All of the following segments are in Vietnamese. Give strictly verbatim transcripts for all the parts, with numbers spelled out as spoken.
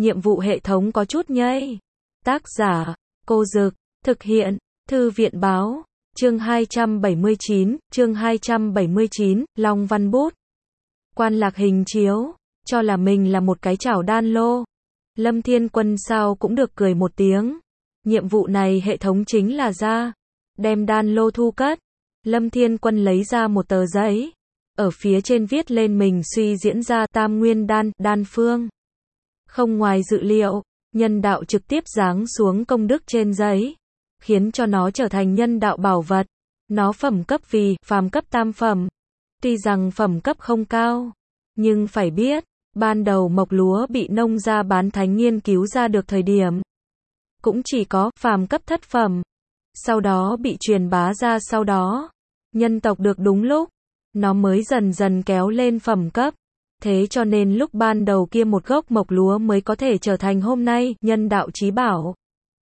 nhiệm vụ hệ thống có chút nhây. Tác giả, Cô Dực, thực hiện, Thư viện Báo, chương hai trăm bảy mươi chín, chương hai trăm bảy mươi chín, Long Văn Bút. Quan lạc hình chiếu, cho là mình là một cái chảo đan lô. Lâm Thiên Quân sao cũng được cười một tiếng. Nhiệm vụ này hệ thống chính là ra, đem đan lô thu cất. Lâm Thiên Quân lấy ra một tờ giấy. Ở phía trên viết lên mình suy diễn ra tam nguyên đan, đan phương. Không ngoài dự liệu, nhân đạo trực tiếp giáng xuống công đức trên giấy, khiến cho nó trở thành nhân đạo bảo vật. Nó phẩm cấp vì phàm cấp tam phẩm. Tuy rằng phẩm cấp không cao, nhưng phải biết, ban đầu mộc lúa bị nông gia bán thánh nghiên cứu ra được thời điểm, cũng chỉ có phàm cấp thất phẩm. Sau đó bị truyền bá ra, sau đó, nhân tộc được đúng lúc, nó mới dần dần kéo lên phẩm cấp. Thế cho nên lúc ban đầu kia một gốc mộc lúa mới có thể trở thành hôm nay nhân đạo chí bảo.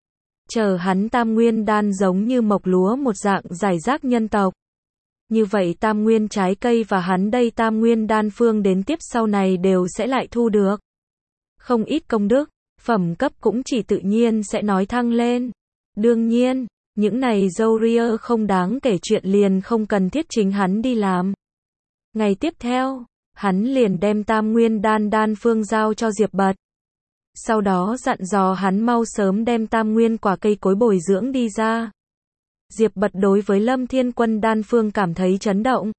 Chờ hắn tam nguyên đan giống như mộc lúa một dạng giải rác nhân tộc. Như vậy tam nguyên trái cây và hắn đây tam nguyên đan phương đến tiếp sau này đều sẽ lại thu được không ít công đức, phẩm cấp cũng chỉ tự nhiên sẽ nói thăng lên. Đương nhiên, những này dâu ria không đáng kể chuyện liền không cần thiết chính hắn đi làm. Ngày tiếp theo, hắn liền đem tam nguyên đan đan phương giao cho Diệp Bật. Sau đó dặn dò hắn mau sớm đem tam nguyên quả cây cối bồi dưỡng đi ra. Diệp Bật đối với Lâm Thiên Quân đan phương cảm thấy chấn động.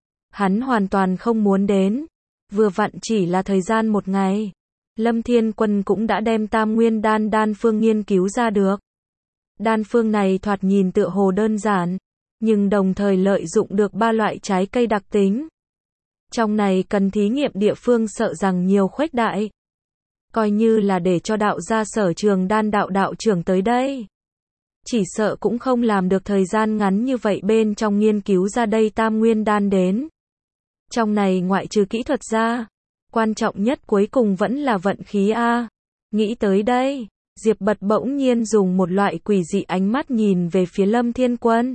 Hắn hoàn toàn không muốn đến. Vừa vặn chỉ là thời gian một ngày. Lâm Thiên Quân cũng đã đem tam nguyên đan đan phương nghiên cứu ra được. Đan phương này thoạt nhìn tựa hồ đơn giản, nhưng đồng thời lợi dụng được ba loại trái cây đặc tính. Trong này cần thí nghiệm địa phương sợ rằng nhiều khuếch đại. Coi như là để cho đạo gia Sở Trường Đan đạo đạo trưởng tới đây, chỉ sợ cũng không làm được thời gian ngắn như vậy bên trong nghiên cứu ra đây tam nguyên đan đến. Trong này ngoại trừ kỹ thuật ra, quan trọng nhất cuối cùng vẫn là vận khí a. Nghĩ tới đây, Diệp Bật bỗng nhiên dùng một loại quỷ dị ánh mắt nhìn về phía Lâm Thiên Quân.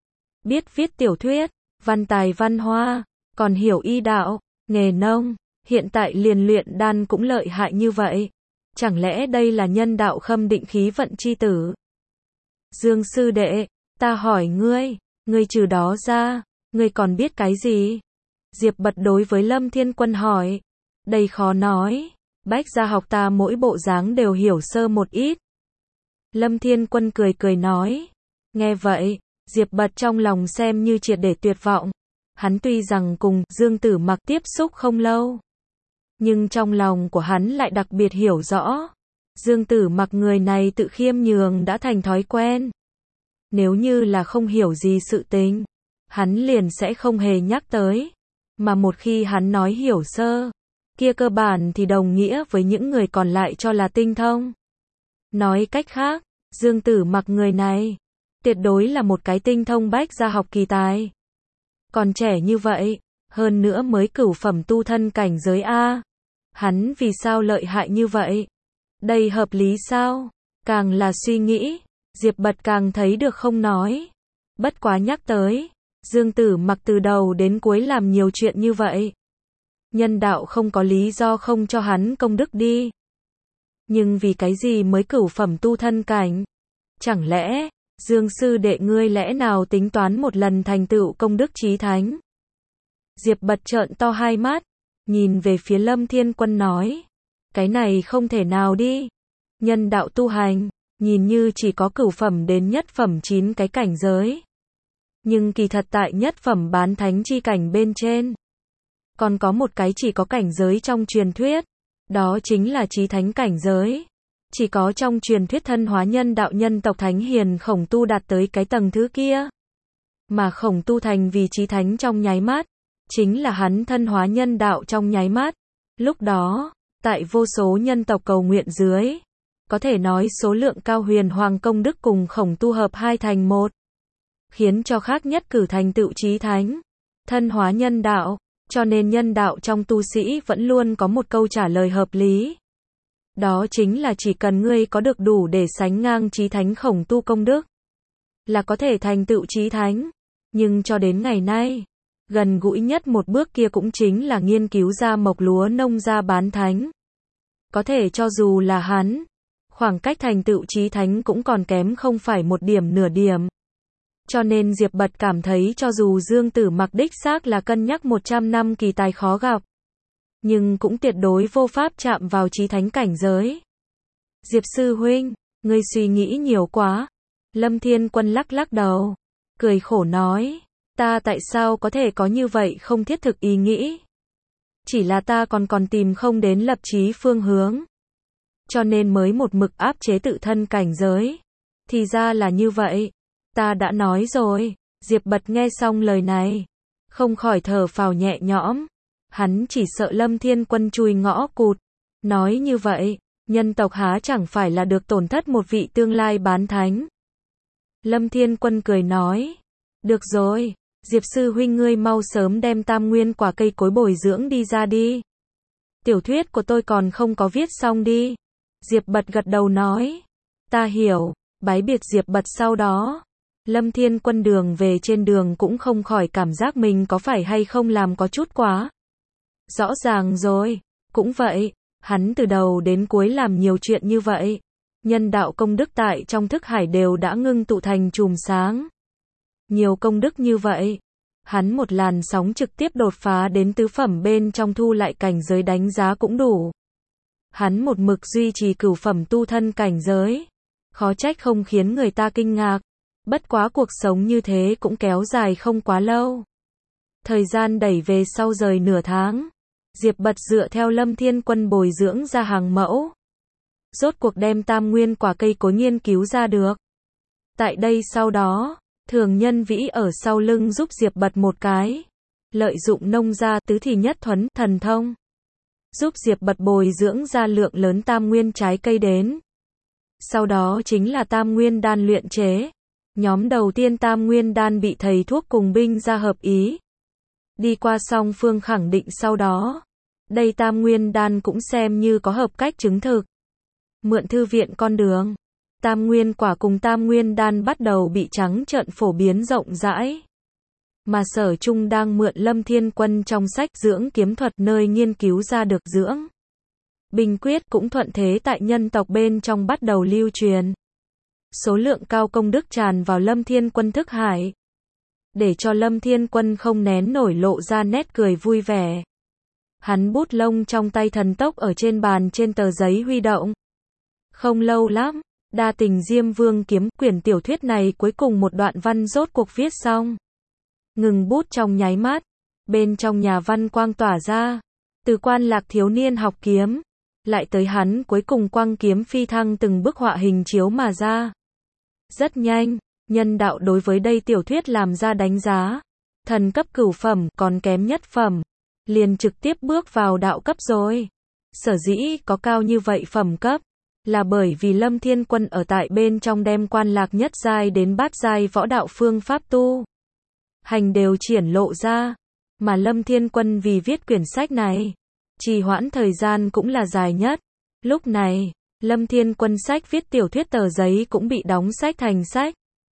Biết viết tiểu thuyết, văn tài văn hoa, còn hiểu y đạo, nghề nông, hiện tại liền luyện đan cũng lợi hại như vậy. Chẳng lẽ đây là nhân đạo khâm định khí vận chi tử? Dương sư đệ, ta hỏi ngươi, ngươi trừ đó ra, ngươi còn biết cái gì? Diệp Bật đối với Lâm Thiên Quân hỏi. Đây khó nói, bách gia học ta mỗi bộ dáng đều hiểu sơ một ít. Lâm Thiên Quân cười cười nói. Nghe vậy, Diệp Bật trong lòng xem như triệt để tuyệt vọng. Hắn tuy rằng cùng Dương Tử Mặc tiếp xúc không lâu, nhưng trong lòng của hắn lại đặc biệt hiểu rõ. Dương Tử Mặc người này tự khiêm nhường đã thành thói quen. Nếu như là không hiểu gì sự tình, hắn liền sẽ không hề nhắc tới. Mà một khi hắn nói hiểu sơ, kia cơ bản thì đồng nghĩa với những người còn lại cho là tinh thông. Nói cách khác, Dương Tử Mặc người này, tuyệt đối là một cái tinh thông bách gia học kỳ tài. Còn trẻ như vậy, hơn nữa mới cửu phẩm tu thân cảnh giới A. Hắn vì sao lợi hại như vậy? Đây hợp lý sao? Càng là suy nghĩ, Diệp Bật càng thấy được không nói. Bất quá nhắc tới, Dương Tử Mặc từ đầu đến cuối làm nhiều chuyện như vậy. Nhân đạo không có lý do không cho hắn công đức đi. Nhưng vì cái gì mới cửu phẩm tu thân cảnh? Chẳng lẽ, Dương sư đệ ngươi lẽ nào tính toán một lần thành tựu công đức chí thánh? Diệp Bật trợn to hai mắt, nhìn về phía Lâm Thiên Quân nói. Cái này không thể nào đi. Nhân đạo tu hành, nhìn như chỉ có cửu phẩm đến nhất phẩm chín cái cảnh giới. Nhưng kỳ thật tại nhất phẩm bán thánh chi cảnh bên trên, còn có một cái chỉ có cảnh giới trong truyền thuyết. Đó chính là chí thánh cảnh giới. Chỉ có trong truyền thuyết thân hóa nhân đạo nhân tộc thánh hiền Khổng Tu đạt tới cái tầng thứ kia. Mà Khổng Tu thành vì chí thánh trong nháy mắt, chính là hắn thân hóa nhân đạo trong nháy mắt. Lúc đó, tại vô số nhân tộc cầu nguyện dưới, có thể nói số lượng cao huyền hoàng công đức cùng Khổng Tu hợp hai thành một, khiến cho khác nhất cử thành tựu chí thánh, thân hóa nhân đạo. Cho nên nhân đạo trong tu sĩ vẫn luôn có một câu trả lời hợp lý. Đó chính là chỉ cần ngươi có được đủ để sánh ngang chí thánh Khổng Tu công đức, là có thể thành tựu chí thánh. Nhưng cho đến ngày nay, gần gũi nhất một bước kia cũng chính là nghiên cứu ra mộc lúa nông gia bán thánh. có thể cho dù là hắn, khoảng cách thành tựu chí thánh cũng còn kém không phải một điểm nửa điểm. Cho nên Diệp Bật cảm thấy cho dù Dương Tử Mặc đích xác là cân nhắc một trăm năm kỳ tài khó gặp, nhưng cũng tuyệt đối vô pháp chạm vào chí thánh cảnh giới. Diệp sư huynh, ngươi suy nghĩ nhiều quá. Lâm Thiên Quân lắc lắc đầu, cười khổ nói, ta tại sao có thể có như vậy không thiết thực ý nghĩ. Chỉ là ta còn còn tìm không đến lập chí phương hướng. Cho nên mới một mực áp chế tự thân cảnh giới. Thì ra là như vậy. Ta đã nói rồi. Diệp Bật nghe xong lời này, không khỏi thở phào nhẹ nhõm. Hắn chỉ sợ Lâm Thiên Quân chui ngõ cụt. Nói như vậy, nhân tộc há chẳng phải là được tổn thất một vị tương lai bán thánh. Lâm Thiên Quân cười nói, được rồi, Diệp sư huynh ngươi mau sớm đem tam nguyên quả cây cối bồi dưỡng đi ra đi. Tiểu thuyết của tôi còn không có viết xong đi. Diệp Bật gật đầu nói, ta hiểu. Bái biệt Diệp Bật sau đó, Lâm Thiên Quân đường về trên đường cũng không khỏi cảm giác mình có phải hay không làm có chút quá. Rõ ràng rồi, cũng vậy, hắn từ đầu đến cuối làm nhiều chuyện như vậy. Nhân đạo công đức tại trong thức hải đều đã ngưng tụ thành chùm sáng. Nhiều công đức như vậy, hắn một làn sóng trực tiếp đột phá đến tứ phẩm bên trong thu lại cảnh giới đánh giá cũng đủ. Hắn một mực duy trì cửu phẩm tu thân cảnh giới, khó trách không khiến người ta kinh ngạc. Bất quá cuộc sống như thế cũng kéo dài không quá lâu. Thời gian đẩy về sau rời nửa tháng, Diệp Bật dựa theo Lâm Thiên Quân bồi dưỡng ra hàng mẫu, rốt cuộc đem tam nguyên quả cây cối nghiên cứu ra được. Tại đây sau đó, Thường Nhân Vĩ ở sau lưng giúp Diệp Bật một cái, lợi dụng nông gia tứ thì nhất thuấn thần thông, giúp Diệp Bật bồi dưỡng ra lượng lớn tam nguyên trái cây đến. Sau đó chính là tam nguyên đan luyện chế. Nhóm đầu tiên tam nguyên đan bị thầy thuốc cùng binh ra hợp ý. Đi qua song phương khẳng định sau đó, đây tam nguyên đan cũng xem như có hợp cách chứng thực. Mượn thư viện con đường, tam nguyên quả cùng tam nguyên đan bắt đầu bị trắng trợn phổ biến rộng rãi. Mà Sở Trung đang mượn Lâm Thiên Quân trong sách dưỡng kiếm thuật nơi nghiên cứu ra được dưỡng binh quyết cũng thuận thế tại nhân tộc bên trong bắt đầu lưu truyền. Số lượng cao công đức tràn vào Lâm Thiên Quân thức hải, để cho Lâm Thiên Quân không nén nổi lộ ra nét cười vui vẻ. Hắn bút lông trong tay thần tốc ở trên bàn trên tờ giấy huy động. Không lâu lắm, Đa Tình Diêm Vương kiếm quyển tiểu thuyết này cuối cùng một đoạn văn rốt cuộc viết xong. Ngừng bút trong nháy mắt, bên trong nhà văn quang tỏa ra, từ Quan Lạc thiếu niên học kiếm, lại tới hắn cuối cùng quang kiếm phi thăng từng bức họa hình chiếu mà ra. Rất nhanh, nhân đạo đối với đây tiểu thuyết làm ra đánh giá. Thần cấp cửu phẩm, còn kém nhất phẩm, liền trực tiếp bước vào đạo cấp rồi. Sở dĩ có cao như vậy phẩm cấp, là bởi vì Lâm Thiên Quân ở tại bên trong đem Quan Lạc nhất giai đến bát giai võ đạo phương pháp tu hành đều triển lộ ra. Mà Lâm Thiên Quân vì viết quyển sách này, trì hoãn thời gian cũng là dài nhất. Lúc này, Lâm Thiên Quân sách viết tiểu thuyết tờ giấy cũng bị đóng sách thành sách.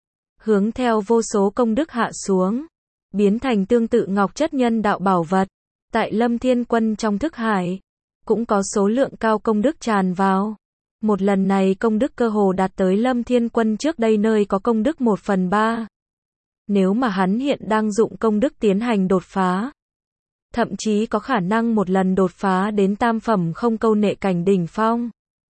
Hướng theo vô số công đức hạ xuống, biến thành tương tự ngọc chất nhân đạo bảo vật. Tại Lâm Thiên Quân trong thức hải, cũng có số lượng cao công đức tràn vào. Một lần này công đức cơ hồ đạt tới Lâm Thiên Quân trước đây nơi có công đức một phần ba. Nếu mà hắn hiện đang dụng công đức tiến hành đột phá, thậm chí có khả năng một lần đột phá đến tam phẩm không câu nệ cảnh đỉnh phong.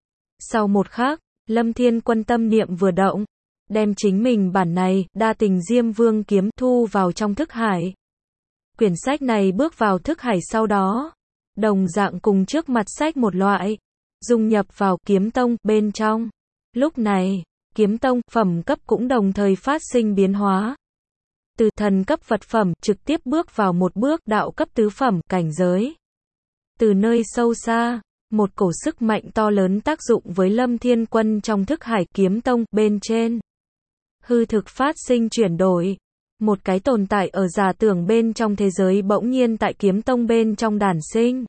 Sau một khắc, Lâm Thiên Quân tâm niệm vừa động, đem chính mình bản này, Đa Tình Diêm Vương kiếm thu vào trong thức hải. Quyển sách này bước vào thức hải sau đó, đồng dạng cùng trước mặt sách một loại, dung nhập vào kiếm tông bên trong. Lúc này, kiếm tông phẩm cấp cũng đồng thời phát sinh biến hóa. Từ thần cấp vật phẩm trực tiếp bước vào một bước đạo cấp tứ phẩm cảnh giới. Từ nơi sâu xa, một cổ sức mạnh to lớn tác dụng với Lâm Thiên Quân trong thức hải kiếm tông bên trên. Hư thực phát sinh chuyển đổi. Một cái tồn tại ở giả tưởng bên trong thế giới bỗng nhiên tại kiếm tông bên trong đản sinh.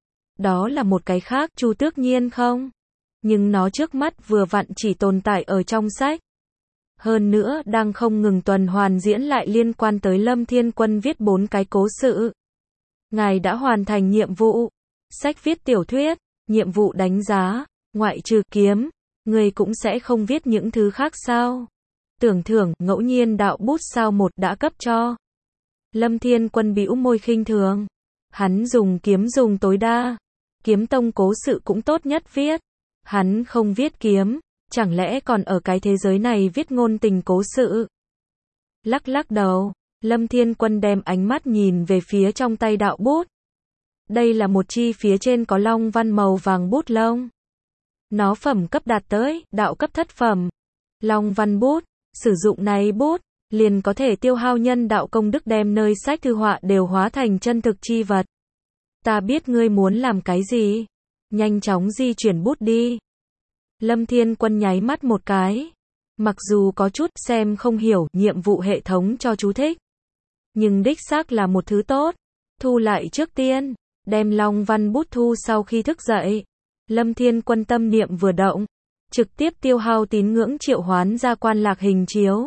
Đó là một cái khác Chu Tước Nhiên không? Nhưng nó trước mắt vừa vặn chỉ tồn tại ở trong sách. Hơn nữa đang không ngừng tuần hoàn diễn lại liên quan tới Lâm Thiên Quân viết bốn cái cố sự. Ngài đã hoàn thành nhiệm vụ. Sách viết tiểu thuyết. Nhiệm vụ đánh giá, ngoại trừ kiếm, ngươi cũng sẽ không viết những thứ khác sao? Tưởng thưởng, ngẫu nhiên đạo bút sao một đã cấp cho. Lâm Thiên Quân bĩu môi khinh thường. Hắn dùng kiếm dùng tối đa. Kiếm tông cố sự cũng tốt nhất viết. Hắn không viết kiếm, chẳng lẽ còn ở cái thế giới này viết ngôn tình cố sự? Lắc lắc đầu, Lâm Thiên Quân đem ánh mắt nhìn về phía trong tay đạo bút. Đây là một chi phía trên có long văn màu vàng bút lông. Nó phẩm cấp đạt tới đạo cấp thất phẩm. Long văn bút, sử dụng này bút, liền có thể tiêu hao nhân đạo công đức đem nơi sách thư họa đều hóa thành chân thực chi vật. Ta biết ngươi muốn làm cái gì. Nhanh chóng di chuyển bút đi. Lâm Thiên Quân nháy mắt một cái. Mặc dù có chút xem không hiểu nhiệm vụ hệ thống cho chú thích. Nhưng đích xác là một thứ tốt. Thu lại trước tiên. Đem long văn bút thu sau khi thức dậy. Lâm Thiên Quân tâm niệm vừa động. Trực tiếp tiêu hao tín ngưỡng triệu hoán ra quan lạc hình chiếu.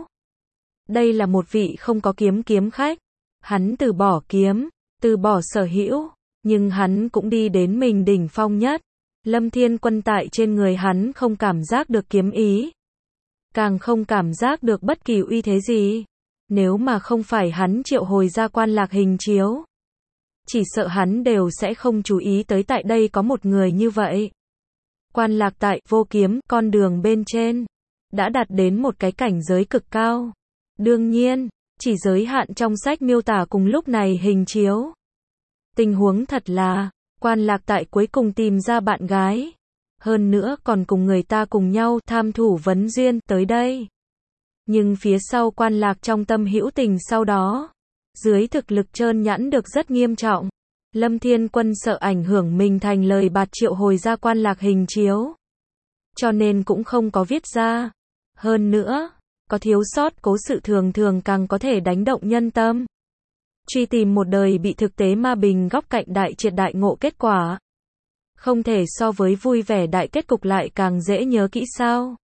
Đây là một vị không có kiếm kiếm khách. Hắn từ bỏ kiếm, từ bỏ sở hữu. Nhưng hắn cũng đi đến mình đỉnh phong nhất. Lâm Thiên Quân tại trên người hắn không cảm giác được kiếm ý. Càng không cảm giác được bất kỳ uy thế gì. Nếu mà không phải hắn triệu hồi ra quan lạc hình chiếu. Chỉ sợ hắn đều sẽ không chú ý tới tại đây có một người như vậy. Quan lạc tại vô kiếm con đường bên trên. Đã đạt đến một cái cảnh giới cực cao. Đương nhiên, chỉ giới hạn trong sách miêu tả cùng lúc này hình chiếu. Tình huống thật là, quan lạc tại cuối cùng tìm ra bạn gái. Hơn nữa còn cùng người ta cùng nhau tham thủ vấn duyên tới đây. Nhưng phía sau quan lạc trong tâm hữu tình sau đó. Dưới thực lực trơn nhẵn được rất nghiêm trọng. Lâm Thiên Quân sợ ảnh hưởng mình thành lời bạt triệu hồi ra quan lạc hình chiếu. Cho nên cũng không có viết ra. Hơn nữa, có thiếu sót cố sự thường thường càng có thể đánh động nhân tâm. Truy tìm một đời bị thực tế ma bình góc cạnh đại triệt đại ngộ kết quả. Không thể so với vui vẻ đại kết cục lại càng dễ nhớ kỹ sao.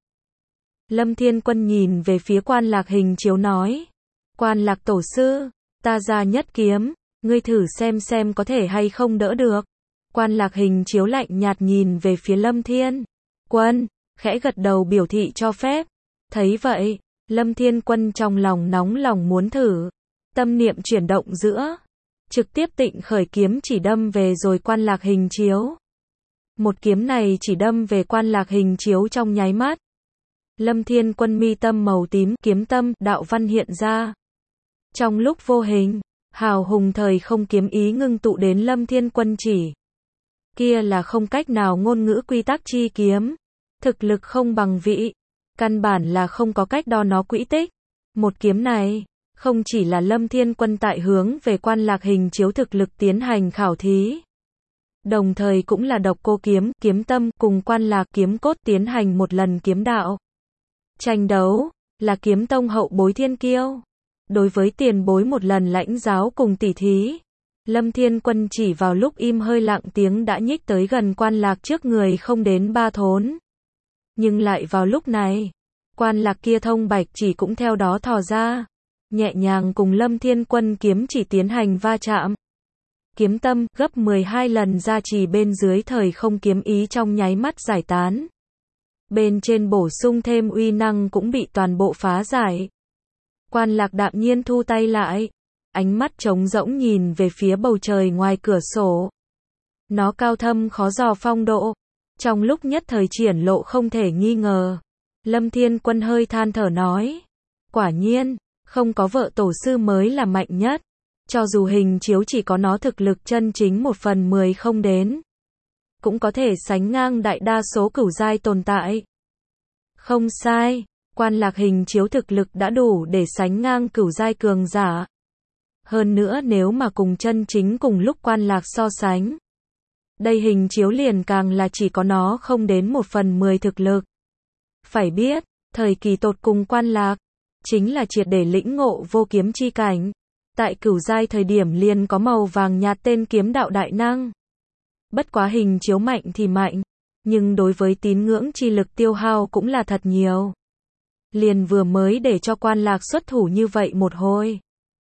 Lâm Thiên Quân nhìn về phía quan lạc hình chiếu nói. Quan lạc tổ sư, ta ra nhất kiếm, ngươi thử xem xem có thể hay không đỡ được. Quan lạc hình chiếu lạnh nhạt nhìn về phía Lâm Thiên Quân, khẽ gật đầu biểu thị cho phép. Thấy vậy, Lâm Thiên Quân trong lòng nóng lòng muốn thử. Tâm niệm chuyển động giữa. Trực tiếp tịnh khởi kiếm chỉ đâm về rồi quan lạc hình chiếu. Một kiếm này chỉ đâm về quan lạc hình chiếu trong nháy mắt. Lâm Thiên Quân mi tâm màu tím kiếm tâm đạo văn hiện ra. Trong lúc vô hình, hào hùng thời không kiếm ý ngưng tụ đến Lâm Thiên Quân chỉ. Kia là không cách nào ngôn ngữ quy tắc chi kiếm. Thực lực không bằng vị. Căn bản là không có cách đo nó quỹ tích. Một kiếm này, không chỉ là Lâm Thiên Quân tại hướng về quan lạc hình chiếu thực lực tiến hành khảo thí. Đồng thời cũng là độc cô kiếm, kiếm tâm cùng quan lạc kiếm cốt tiến hành một lần kiếm đạo. Tranh đấu, là kiếm tông hậu bối thiên kiêu. Đối với tiền bối một lần lãnh giáo cùng tỉ thí. Lâm Thiên Quân chỉ vào lúc im hơi lặng tiếng đã nhích tới gần quan lạc trước người không đến ba thốn. Nhưng lại vào lúc này, quan lạc kia thông bạch chỉ cũng theo đó thò ra. Nhẹ nhàng cùng Lâm Thiên Quân kiếm chỉ tiến hành va chạm. Kiếm tâm gấp mười hai lần ra chỉ bên dưới thời không kiếm ý trong nháy mắt giải tán. Bên trên bổ sung thêm uy năng cũng bị toàn bộ phá giải. Quan lạc đạm nhiên thu tay lại. Ánh mắt trống rỗng nhìn về phía bầu trời ngoài cửa sổ. Nó cao thâm khó dò phong độ. Trong lúc nhất thời triển lộ không thể nghi ngờ. Lâm Thiên Quân hơi than thở nói. Quả nhiên, không có vợ tổ sư mới là mạnh nhất. Cho dù hình chiếu chỉ có nó thực lực chân chính một phần mười không đến. Cũng có thể sánh ngang đại đa số cửu giai tồn tại. Không sai, quan lạc hình chiếu thực lực đã đủ để sánh ngang cửu giai cường giả. Hơn nữa nếu mà cùng chân chính cùng lúc quan lạc so sánh. Đây hình chiếu liền càng là chỉ có nó không đến một phần mười thực lực. Phải biết, thời kỳ tột cùng quan lạc, chính là triệt để lĩnh ngộ vô kiếm chi cảnh. Tại cửu giai thời điểm liền có màu vàng nhạt tên kiếm đạo đại năng. Bất quá hình chiếu mạnh thì mạnh, nhưng đối với tín ngưỡng chi lực tiêu hao cũng là thật nhiều. Liền vừa mới để cho quan lạc xuất thủ như vậy một hồi.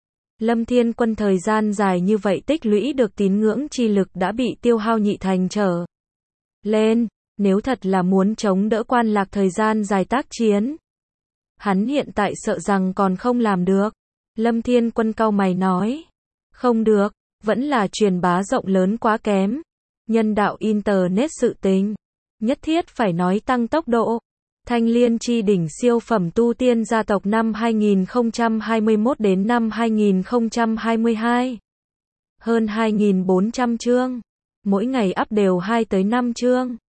Lâm Thiên Quân thời gian dài như vậy tích lũy được tín ngưỡng chi lực đã bị tiêu hao nhị thành trở. lên, nếu thật là muốn chống đỡ Quan Lạc thời gian dài tác chiến. Hắn hiện tại sợ rằng còn không làm được. Lâm Thiên Quân cau mày nói. Không được, vẫn là truyền bá rộng lớn quá kém. Nhân đạo Internet sự tình. Nhất thiết phải nói tăng tốc độ. Thanh Liên chi đỉnh siêu phẩm tu tiên gia tộc năm hai nghìn không trăm hai mươi mốt đến năm hai nghìn không trăm hai mươi hai. Hơn hai nghìn bốn trăm chương. Mỗi ngày up đều hai tới năm chương.